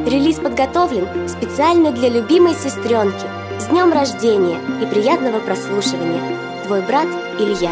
Релиз подготовлен специально для любимой сестренки. С днем рождения и приятного прослушивания. Твой брат Илья.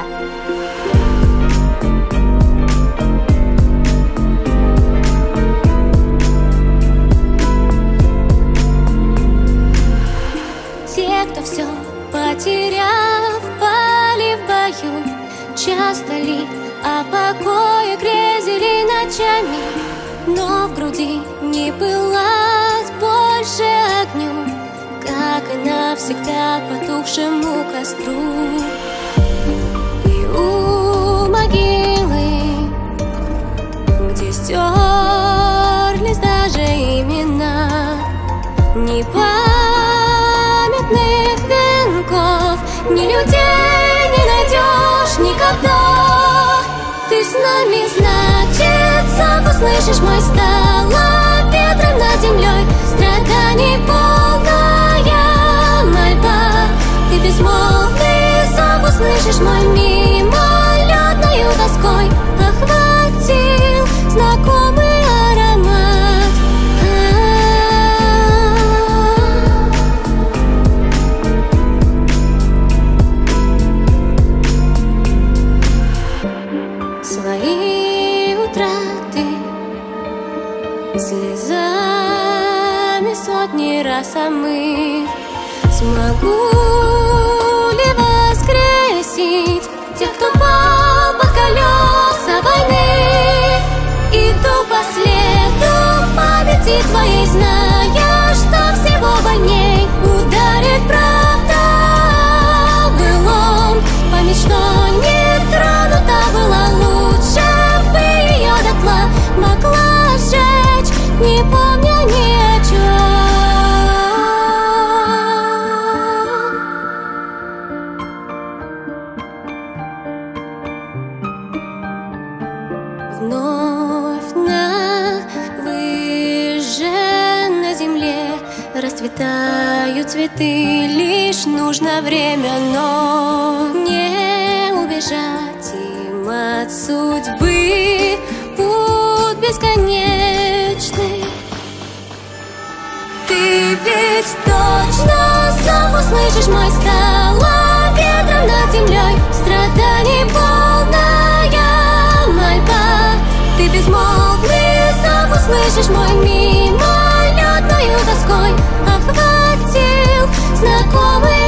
Те, кто все потеряв, пали в бою, часто ли о покое грезили ночами, но в груди не пылать больше огню, как и навсегда потухшему костру. И у могилы, где стерлись даже имена, ни памятных венков, ни людей не найдешь никогда. Ты с нами, значит, сам услышишь мой стало ветром над землей, страданий полная мольба. Ты безмолвный, сам услышишь мой мимолетною тоской охватил знакомый аромат. Свои утраты слезами сотни раз омыв, смогу ли воскресить тех, кто пал под колеса войны? Иду по следу памяти твоей, зная, что всего больней ударит правда о былом. Память, что не тронута была, лучше бы ее дотла могла сжечь, не помня ни о чем. Вновь на выжженной земле расцветают цветы, лишь нужно время, но не убежать им от судьбы. Путь бесконечный. Ты ведь точно сам услышишь мой стало ветром над землей, страданий полная мольба. Ты безмолвный, сам услышишь мой мимолетною тоской охватил знакомый